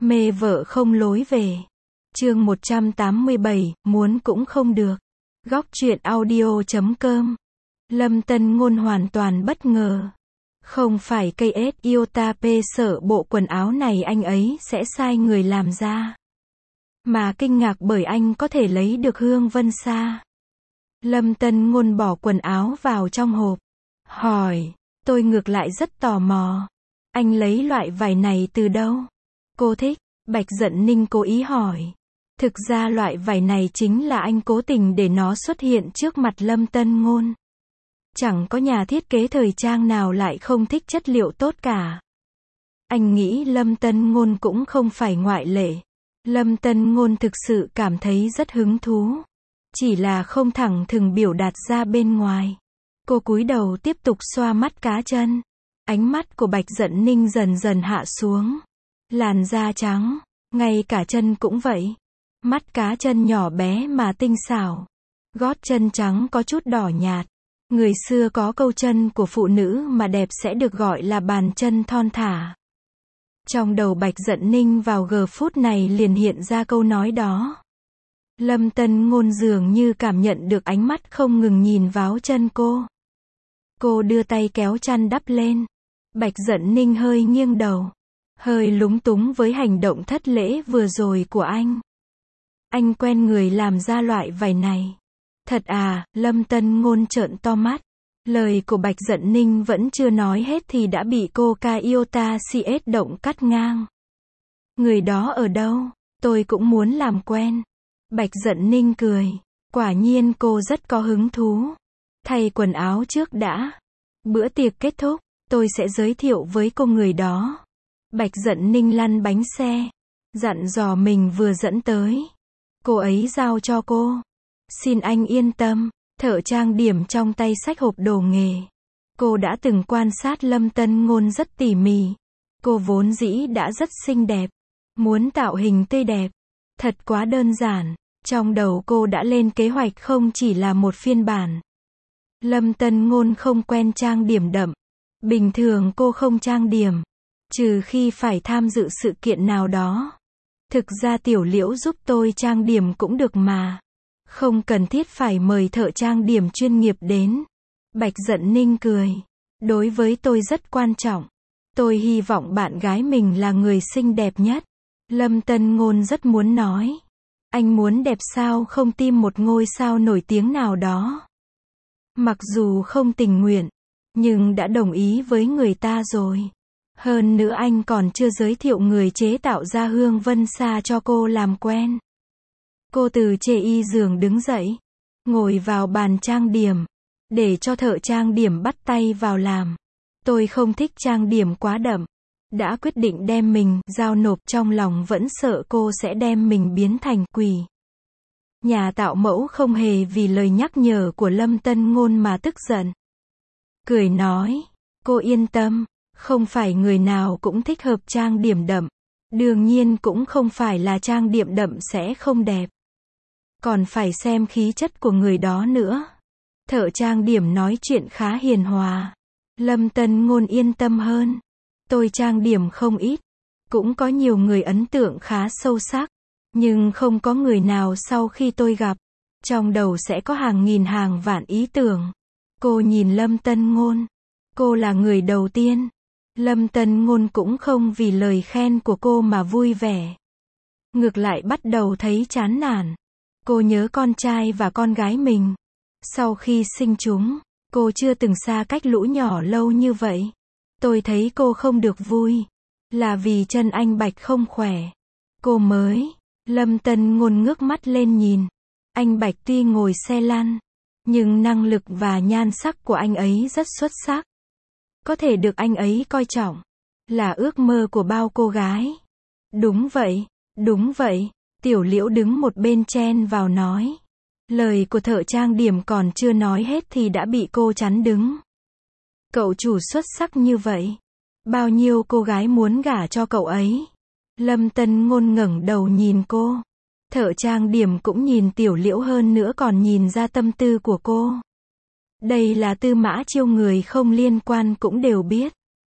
Mê vợ không lối về. Chương 187, muốn cũng không được. Góc truyện audio.com. Lâm Tân Ngôn hoàn toàn bất ngờ. Không phải cây ết Iotape sợ bộ quần áo này anh ấy sẽ sai người làm ra, mà kinh ngạc bởi anh có thể lấy được Hương Vân Sa. Lâm Tân Ngôn bỏ quần áo vào trong hộp, hỏi, tôi ngược lại rất tò mò. Anh lấy loại vải này từ đâu? Cô thích. Bạch Dận Ninh cố ý hỏi. Thực ra loại vải này chính là anh cố tình để nó xuất hiện trước mặt Lâm Tân Ngôn. Chẳng có nhà thiết kế thời trang nào lại không thích chất liệu tốt cả. Anh nghĩ Lâm Tân Ngôn cũng không phải ngoại lệ. Lâm Tân Ngôn thực sự cảm thấy rất hứng thú. Chỉ là không thẳng thừng biểu đạt ra bên ngoài. Cô cúi đầu tiếp tục xoa mắt cá chân. Ánh mắt của Bạch Dận Ninh dần dần hạ xuống. Làn da trắng, ngay cả chân cũng vậy. Mắt cá chân nhỏ bé mà tinh xảo. Gót chân trắng có chút đỏ nhạt. Người xưa có câu chân của phụ nữ mà đẹp sẽ được gọi là bàn chân thon thả. Trong đầu Bạch Dận Ninh vào giờ phút này liền hiện ra câu nói đó. Lâm Tân Ngôn dường như cảm nhận được ánh mắt không ngừng nhìn vào chân cô. Cô đưa tay kéo chăn đắp lên. Bạch Dận Ninh hơi nghiêng đầu. Hơi lúng túng với hành động thất lễ vừa rồi của anh. Anh quen người làm ra loại vải này. Thật à? Lâm Tân Ngôn trợn to mắt. Lời của Bạch Dận Ninh vẫn chưa nói hết thì đã bị cô Iota CS động cắt ngang. Người đó ở đâu? Tôi cũng muốn làm quen. Bạch Dận Ninh cười. Quả nhiên cô rất có hứng thú. Thay quần áo trước đã. Bữa tiệc kết thúc, tôi sẽ giới thiệu với cô người đó. Bạch Dận Ninh lăn bánh xe. Dặn dò mình vừa dẫn tới. Cô ấy giao cho cô. Xin anh yên tâm. Thợ trang điểm trong tay xách hộp đồ nghề. Cô đã từng quan sát Lâm Tân Ngôn rất tỉ mỉ. Cô vốn dĩ đã rất xinh đẹp. Muốn tạo hình tươi đẹp. Thật quá đơn giản. Trong đầu cô đã lên kế hoạch không chỉ là một phiên bản. Lâm Tân Ngôn không quen trang điểm đậm. Bình thường cô không trang điểm. Trừ khi phải tham dự sự kiện nào đó. Thực ra Tiểu Liễu giúp tôi trang điểm cũng được mà. Không cần thiết phải mời thợ trang điểm chuyên nghiệp đến. Bạch Dận Ninh cười. Đối với tôi rất quan trọng. Tôi hy vọng bạn gái mình là người xinh đẹp nhất. Lâm Tân Ngôn rất muốn nói. Anh muốn đẹp sao không tìm một ngôi sao nổi tiếng nào đó. Mặc dù không tình nguyện, nhưng đã đồng ý với người ta rồi. Hơn nữa anh còn chưa giới thiệu người chế tạo ra Hương Vân Sa cho cô làm quen. Cô từ chê y giường đứng dậy, ngồi vào bàn trang điểm, để cho thợ trang điểm bắt tay vào làm. Tôi không thích trang điểm quá đậm. Đã quyết định đem mình giao nộp, trong lòng vẫn sợ cô sẽ đem mình biến thành quỷ. Nhà tạo mẫu không hề vì lời nhắc nhở của Lâm Tân Ngôn mà tức giận. Cười nói, cô yên tâm, không phải người nào cũng thích hợp trang điểm đậm. Đương nhiên cũng không phải là trang điểm đậm sẽ không đẹp. Còn phải xem khí chất của người đó nữa. Thợ trang điểm nói chuyện khá hiền hòa. Lâm Tân Ngôn yên tâm hơn. Tôi trang điểm không ít. Cũng có nhiều người ấn tượng khá sâu sắc. Nhưng không có người nào sau khi tôi gặp. Trong đầu sẽ có hàng nghìn hàng vạn ý tưởng. Cô nhìn Lâm Tân Ngôn. Cô là người đầu tiên. Lâm Tân Ngôn cũng không vì lời khen của cô mà vui vẻ. Ngược lại bắt đầu thấy chán nản. Cô nhớ con trai và con gái mình. Sau khi sinh chúng, cô chưa từng xa cách lũ nhỏ lâu như vậy. Tôi thấy cô không được vui. Là vì chân anh Bạch không khỏe. Cô mới. Lâm Tân Ngôn ngước mắt lên nhìn. Anh Bạch tuy ngồi xe lăn, nhưng năng lực và nhan sắc của anh ấy rất xuất sắc. Có thể được anh ấy coi trọng. Là ước mơ của bao cô gái. Đúng vậy, đúng vậy. Tiểu Liễu đứng một bên chen vào nói. Lời của thợ trang điểm còn chưa nói hết thì đã bị cô chắn đứng. Cậu chủ xuất sắc như vậy. Bao nhiêu cô gái muốn gả cho cậu ấy. Lâm Tân Ngôn ngẩng đầu nhìn cô. Thợ trang điểm cũng nhìn Tiểu Liễu hơn nữa còn nhìn ra tâm tư của cô. Đây là Tư Mã Chiêu, người không liên quan cũng đều biết.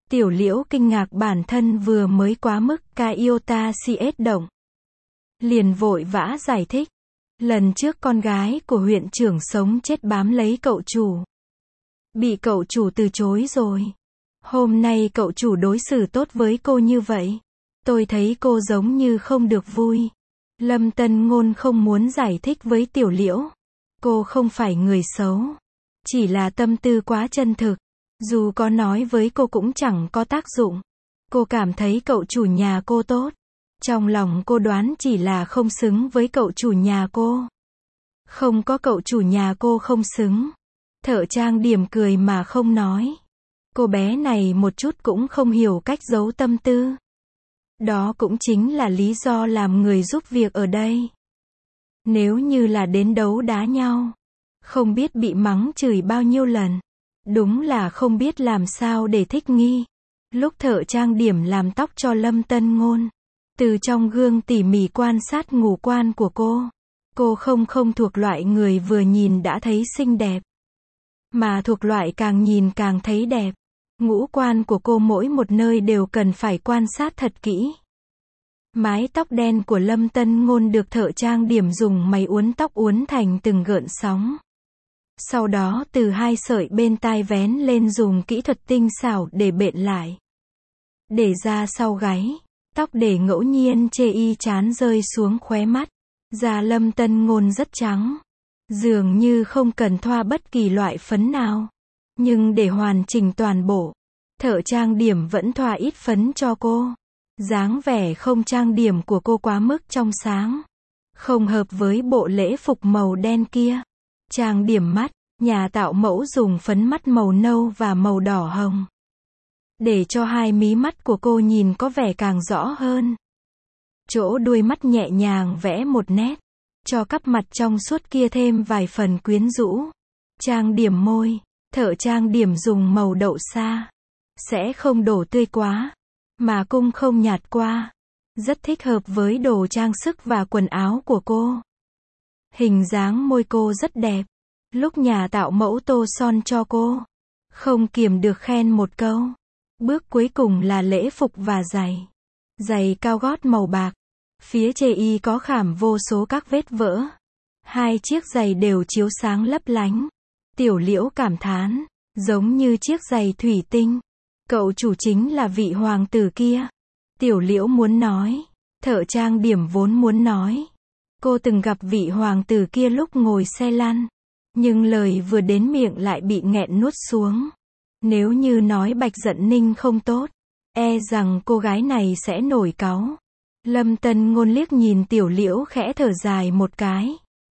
Tiểu Liễu kinh ngạc bản thân vừa mới quá mức ca iota CS động. Liền vội vã giải thích. Lần trước con gái của huyện trưởng sống chết bám lấy cậu chủ. Bị cậu chủ từ chối rồi. Hôm nay cậu chủ đối xử tốt với cô như vậy. Tôi thấy cô giống như không được vui. Lâm Tân Ngôn không muốn giải thích với Tiểu Liễu. Cô không phải người xấu. Chỉ là tâm tư quá chân thực. Dù có nói với cô cũng chẳng có tác dụng. Cô cảm thấy cậu chủ nhà cô tốt. Trong lòng cô đoán chỉ là không xứng với cậu chủ nhà cô. Không có cậu chủ nhà cô không xứng. Thợ trang điểm cười mà không nói. Cô bé này một chút cũng không hiểu cách giấu tâm tư. Đó cũng chính là lý do làm người giúp việc ở đây. Nếu như là đến đấu đá nhau, không biết bị mắng chửi bao nhiêu lần. Đúng là không biết làm sao để thích nghi. Lúc thợ trang điểm làm tóc cho Lâm Tân Ngôn, từ trong gương tỉ mỉ quan sát ngũ quan của cô. Cô không thuộc loại người vừa nhìn đã thấy xinh đẹp, mà thuộc loại càng nhìn càng thấy đẹp. Ngũ quan của cô mỗi một nơi đều cần phải quan sát thật kỹ. Mái tóc đen của Lâm Tân Ngôn được thợ trang điểm dùng máy uốn tóc uốn thành từng gợn sóng. Sau đó từ hai sợi bên tai vén lên dùng kỹ thuật tinh xảo để bện lại. Để ra sau gáy, tóc để ngẫu nhiên chê y chán rơi xuống khóe mắt. Da Lâm Tân Ngôn rất trắng. Dường như không cần thoa bất kỳ loại phấn nào. Nhưng để hoàn chỉnh toàn bộ, thợ trang điểm vẫn thoa ít phấn cho cô. Dáng vẻ không trang điểm của cô quá mức trong sáng. Không hợp với bộ lễ phục màu đen kia. Trang điểm mắt, nhà tạo mẫu dùng phấn mắt màu nâu và màu đỏ hồng. Để cho hai mí mắt của cô nhìn có vẻ càng rõ hơn. Chỗ đuôi mắt nhẹ nhàng vẽ một nét. Cho cặp mặt trong suốt kia thêm vài phần quyến rũ. Trang điểm môi, thợ trang điểm dùng màu đậu sa. Sẽ không đổ tươi quá, mà cũng không nhạt qua. Rất thích hợp với đồ trang sức và quần áo của cô. Hình dáng môi cô rất đẹp. Lúc nhà tạo mẫu tô son cho cô, không kiềm được khen một câu. Bước cuối cùng là lễ phục và giày. Giày cao gót màu bạc. Phía chê y có khảm vô số các vết vỡ. Hai chiếc giày đều chiếu sáng lấp lánh. Tiểu Liễu cảm thán, giống như chiếc giày thủy tinh. Cậu chủ chính là vị hoàng tử kia. Tiểu Liễu muốn nói. Thợ trang điểm vốn muốn nói. Cô từng gặp vị hoàng tử kia lúc ngồi xe lăn. Nhưng lời vừa đến miệng lại bị nghẹn nuốt xuống. Nếu như nói Bạch Dận Ninh không tốt, e rằng cô gái này sẽ nổi cáu. Lâm Tân Ngôn liếc nhìn Tiểu Liễu khẽ thở dài một cái.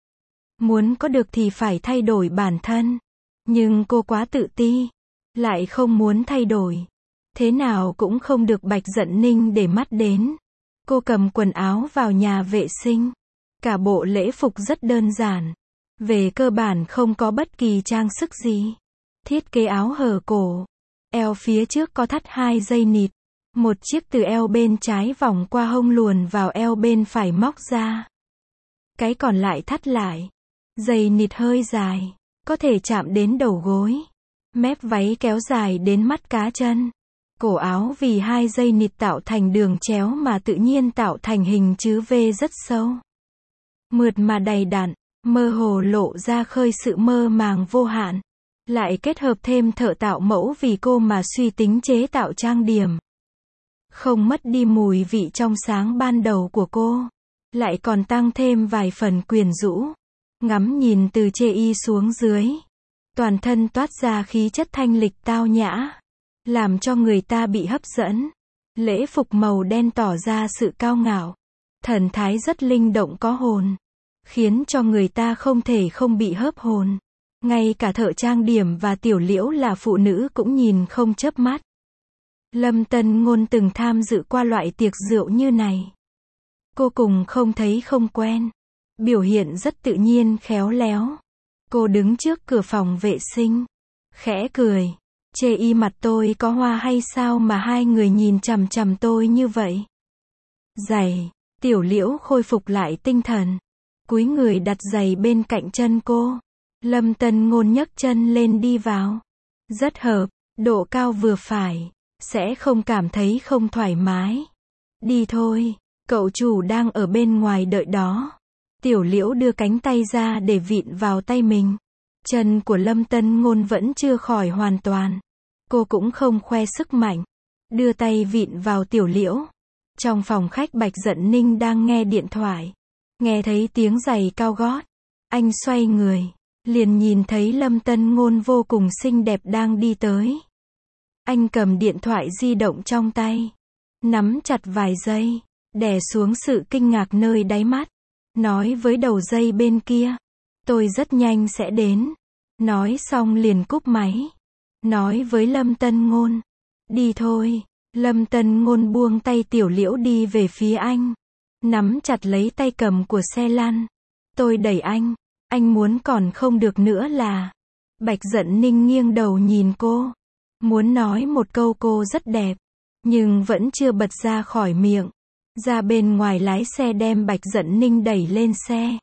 Muốn có được thì phải thay đổi bản thân. Nhưng cô quá tự ti. Lại không muốn thay đổi. Thế nào cũng không được Bạch Dận Ninh để mắt đến. Cô cầm quần áo vào nhà vệ sinh. Cả bộ lễ phục rất đơn giản. Về cơ bản không có bất kỳ trang sức gì. Thiết kế áo hở cổ. Eo phía trước có thắt 2 dây nịt. Một chiếc từ eo bên trái vòng qua hông luồn vào eo bên phải móc ra. Cái còn lại thắt lại. Dây nịt hơi dài, có thể chạm đến đầu gối. Mép váy kéo dài đến mắt cá chân. Cổ áo vì 2 dây nịt tạo thành đường chéo mà tự nhiên tạo thành hình chữ V rất sâu. Mượt mà đầy đặn, mơ hồ lộ ra khơi sự mơ màng vô hạn. Lại kết hợp thêm thợ tạo mẫu vì cô mà suy tính chế tạo trang điểm. Không mất đi mùi vị trong sáng ban đầu của cô. Lại còn tăng thêm vài phần quyến rũ. Ngắm nhìn từ chê y xuống dưới. Toàn thân toát ra khí chất thanh lịch tao nhã. Làm cho người ta bị hấp dẫn. Lễ phục màu đen tỏ ra sự cao ngạo. Thần thái rất linh động có hồn. Khiến cho người ta không thể không bị hớp hồn. Ngay cả thợ trang điểm và Tiểu Liễu là phụ nữ cũng nhìn không chớp mắt. Lâm Tân Ngôn từng tham dự qua loại tiệc rượu như này. Cô cùng không thấy không quen. Biểu hiện rất tự nhiên khéo léo. Cô đứng trước cửa phòng vệ sinh. Khẽ cười. Chê y mặt tôi có hoa hay sao mà hai người nhìn chằm chằm tôi như vậy? Giày. Tiểu Liễu khôi phục lại tinh thần. Cúi người đặt giày bên cạnh chân cô. Lâm Tân Ngôn nhấc chân lên đi vào. Rất hợp. Độ cao vừa phải. sẽ không cảm thấy không thoải mái. Đi thôi, cậu chủ đang ở bên ngoài đợi đó. Tiểu Liễu đưa cánh tay ra để vịn vào tay mình. Chân của Lâm Tân Ngôn vẫn chưa khỏi hoàn toàn. Cô cũng không khoe sức mạnh. Đưa tay vịn vào Tiểu Liễu. Trong phòng khách Bạch Dận Ninh đang nghe điện thoại. Nghe thấy tiếng giày cao gót. Anh xoay người. Liền nhìn thấy Lâm Tân Ngôn vô cùng xinh đẹp đang đi tới. Anh cầm điện thoại di động trong tay. Nắm chặt vài giây. Đè xuống sự kinh ngạc nơi đáy mắt. Nói với đầu dây bên kia. Tôi rất nhanh sẽ đến. Nói xong liền cúp máy. Nói với Lâm Tân Ngôn. Đi thôi. Lâm Tân Ngôn buông tay Tiểu Liễu đi về phía anh. Nắm chặt lấy tay cầm của xe lăn. Tôi đẩy anh. Anh muốn còn không được nữa là. Bạch Dận Ninh nghiêng đầu nhìn cô. Muốn nói một câu cô rất đẹp. Nhưng vẫn chưa bật ra khỏi miệng. Ra bên ngoài lái xe đem Bạch Dận Ninh đẩy lên xe.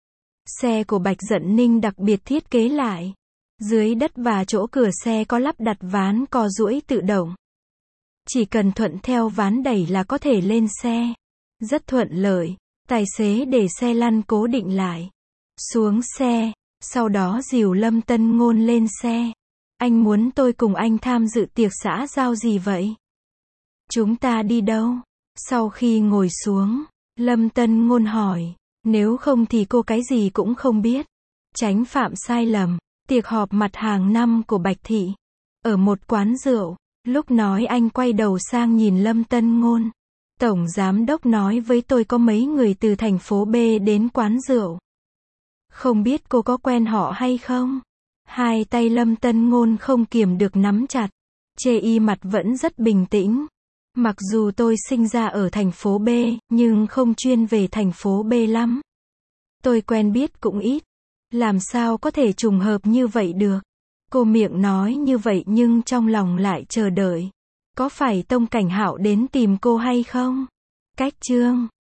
Xe của Bạch Dận Ninh đặc biệt thiết kế lại. Dưới đất và chỗ cửa xe có lắp đặt ván co duỗi tự động. Chỉ cần thuận theo ván đẩy là có thể lên xe. Rất thuận lợi. Tài xế để xe lăn cố định lại. Xuống xe. Sau đó dìu Lâm Tân Ngôn lên xe. Anh muốn tôi cùng anh tham dự tiệc xã giao gì vậy? Chúng ta đi đâu? Sau khi ngồi xuống, Lâm Tân Ngôn hỏi. Nếu không thì cô cái gì cũng không biết. Tránh phạm sai lầm. Tiệc họp mặt hàng năm của Bạch Thị. Ở một quán rượu. Lúc nói anh quay đầu sang nhìn Lâm Tân Ngôn. Tổng giám đốc nói với tôi có mấy người từ thành phố B đến quán rượu. Không biết cô có quen họ hay không? Hai tay Lâm Tân Ngôn không kiềm được nắm chặt. Chê y mặt vẫn rất bình tĩnh. Mặc dù tôi sinh ra ở thành phố B, nhưng không chuyên về thành phố B lắm. Tôi quen biết cũng ít. Làm sao có thể trùng hợp như vậy được? Cô miệng nói như vậy nhưng trong lòng lại chờ đợi. Có phải Tông Cảnh Hạo đến tìm cô hay không? Cách chương